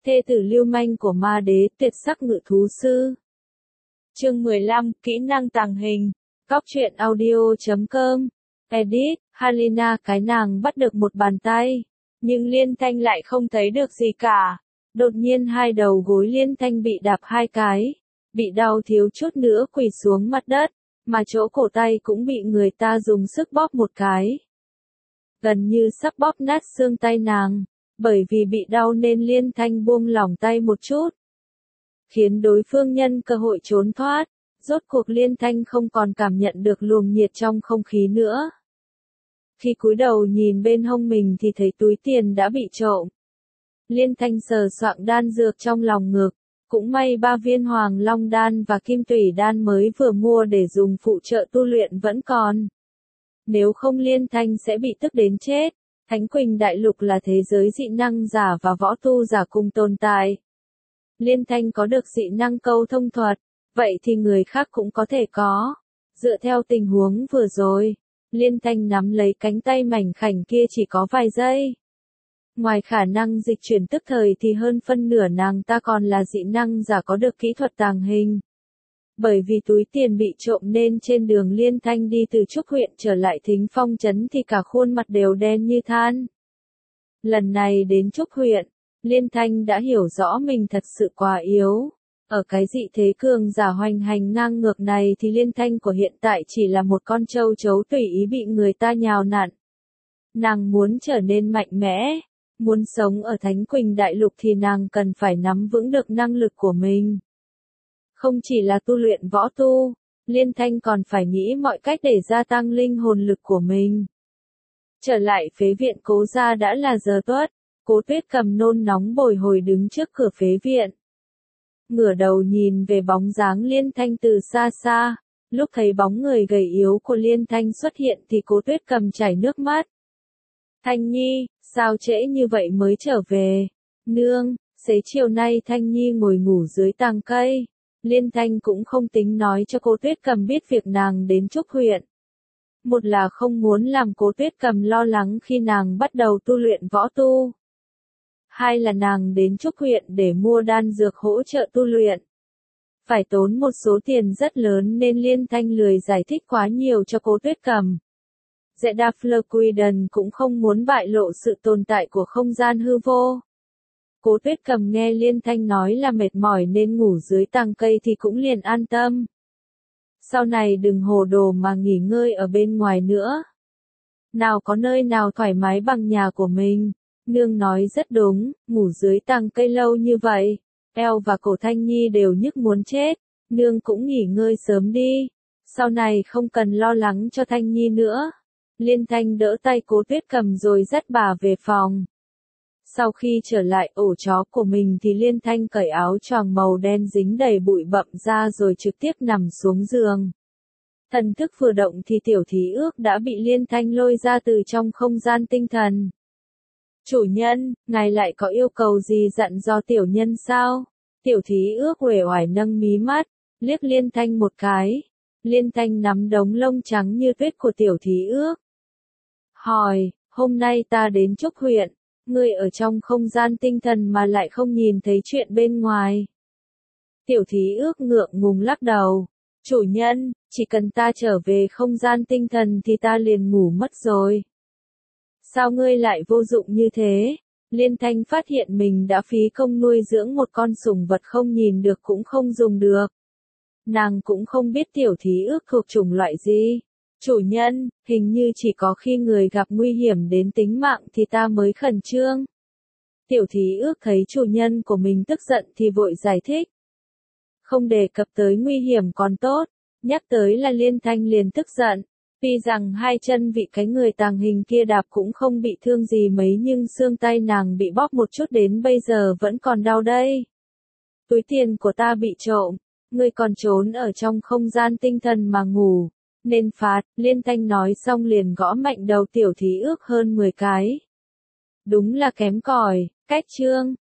Thê tử lưu manh của ma đế, tuyệt sắc ngự thú sư. Chương 15, kỹ năng tàng hình. Cóc truyện audio.com. Edit, Halina cái nàng bắt được một bàn tay. Nhưng Liên Thanh lại không thấy được gì cả. Đột nhiên hai đầu gối Liên Thanh bị đạp hai cái. Bị đau thiếu chút nữa quỳ xuống mặt đất. Mà chỗ cổ tay cũng bị người ta dùng sức bóp một cái. Gần như sắp bóp nát xương tay nàng. Bởi vì bị đau nên Liên Thanh buông lỏng tay một chút. Khiến đối phương nhân cơ hội trốn thoát. Rốt cuộc Liên Thanh không còn cảm nhận được luồng nhiệt trong không khí nữa. Khi cúi đầu nhìn bên hông mình thì thấy túi tiền đã bị trộm. Liên Thanh sờ soạng đan dược trong lòng ngực. Cũng may 3 viên hoàng long đan và kim tủy đan mới vừa mua để dùng phụ trợ tu luyện vẫn còn. Nếu không Liên Thanh sẽ bị tức đến chết. Thánh Quỳnh Đại Lục là thế giới dị năng giả và võ tu giả cùng tồn tại. Liên Thanh có được dị năng câu thông thuật, vậy thì người khác cũng có thể có. Dựa theo tình huống vừa rồi, Liên Thanh nắm lấy cánh tay mảnh khảnh kia chỉ có vài giây. Ngoài khả năng dịch chuyển tức thời thì hơn phân nửa nàng ta còn là dị năng giả có được kỹ thuật tàng hình. Bởi vì túi tiền bị trộm nên trên đường Liên Thanh đi từ Trúc huyện trở lại Thính Phong trấn thì cả khuôn mặt đều đen như than. Lần này đến Trúc huyện, Liên Thanh đã hiểu rõ mình thật sự quá yếu. Ở cái dị thế cường giả hoành hành ngang ngược này thì Liên Thanh của hiện tại chỉ là một con trâu chấu tùy ý bị người ta nhào nặn. Nàng muốn trở nên mạnh mẽ, muốn sống ở Thánh Quỳnh Đại Lục thì nàng cần phải nắm vững được năng lực của mình. Không chỉ là tu luyện võ tu, Liên Thanh còn phải nghĩ mọi cách để gia tăng linh hồn lực của mình. Trở lại phế viện Cố gia đã là giờ tuất, Cố Tuyết Cầm nôn nóng bồi hồi đứng trước cửa phế viện. Ngửa đầu nhìn về bóng dáng Liên Thanh từ xa xa, lúc thấy bóng người gầy yếu của Liên Thanh xuất hiện thì Cố Tuyết Cầm chảy nước mắt. Thanh Nhi, sao trễ như vậy mới trở về? Nương, xế chiều nay Thanh Nhi ngồi ngủ dưới tàng cây. Liên Thanh cũng không tính nói cho Cố Tuyết Cầm biết việc nàng đến Trúc huyện. Một là không muốn làm Cố Tuyết Cầm lo lắng khi nàng bắt đầu tu luyện võ tu. Hai là nàng đến Trúc huyện để mua đan dược hỗ trợ tu luyện. Phải tốn một số tiền rất lớn nên Liên Thanh lười giải thích quá nhiều cho Cố Tuyết Cầm. Zedaflerquiden cũng không muốn bại lộ sự tồn tại của không gian hư vô. Cố Tuyết Cầm nghe Liên Thanh nói là mệt mỏi nên ngủ dưới tàng cây thì cũng liền an tâm. Sau này đừng hồ đồ mà nghỉ ngơi ở bên ngoài nữa. Nào có nơi nào thoải mái bằng nhà của mình. Nương nói rất đúng, ngủ dưới tàng cây lâu như vậy, eo và cổ Thanh Nhi đều nhức muốn chết. Nương cũng nghỉ ngơi sớm đi. Sau này không cần lo lắng cho Thanh Nhi nữa. Liên Thanh đỡ tay Cố Tuyết Cầm rồi dắt bà về phòng. Sau khi trở lại ổ chó của mình thì Liên Thanh cởi áo choàng màu đen dính đầy bụi bặm ra rồi trực tiếp nằm xuống giường. Thần thức vừa động thì Tiểu Thí Ước đã bị Liên Thanh lôi ra từ trong không gian tinh thần. Chủ nhân, ngài lại có yêu cầu gì dặn dò tiểu nhân sao? Tiểu Thí Ước uể oải nâng mí mắt, liếc Liên Thanh một cái. Liên Thanh nắm đống lông trắng như tuyết của Tiểu Thí Ước. Hỏi, hôm nay ta đến Trúc huyện. Ngươi ở trong không gian tinh thần mà lại không nhìn thấy chuyện bên ngoài. Tiểu Thí Ước ngượng ngùng lắc đầu. Chủ nhân, chỉ cần ta trở về không gian tinh thần thì ta liền ngủ mất rồi. Sao ngươi lại vô dụng như thế? Liên Thanh phát hiện mình đã phí công nuôi dưỡng một con sủng vật không nhìn được cũng không dùng được. Nàng cũng không biết Tiểu Thí Ước thuộc chủng loại gì. Chủ nhân, hình như chỉ có khi người gặp nguy hiểm đến tính mạng thì ta mới khẩn trương. Tiểu Thí Ước thấy chủ nhân của mình tức giận thì vội giải thích. Không đề cập tới nguy hiểm còn tốt, nhắc tới là Liên Thanh liền tức giận. Tuy rằng hai chân vị cái người tàng hình kia đạp cũng không bị thương gì mấy nhưng xương tay nàng bị bóp một chút đến bây giờ vẫn còn đau đây. Túi tiền của ta bị trộm, ngươi còn trốn ở trong không gian tinh thần mà ngủ. Nên phạt, Liên Thanh nói xong liền gõ mạnh đầu Tiểu Thí Ước hơn 10 cái. Đúng là kém cỏi, cách chương.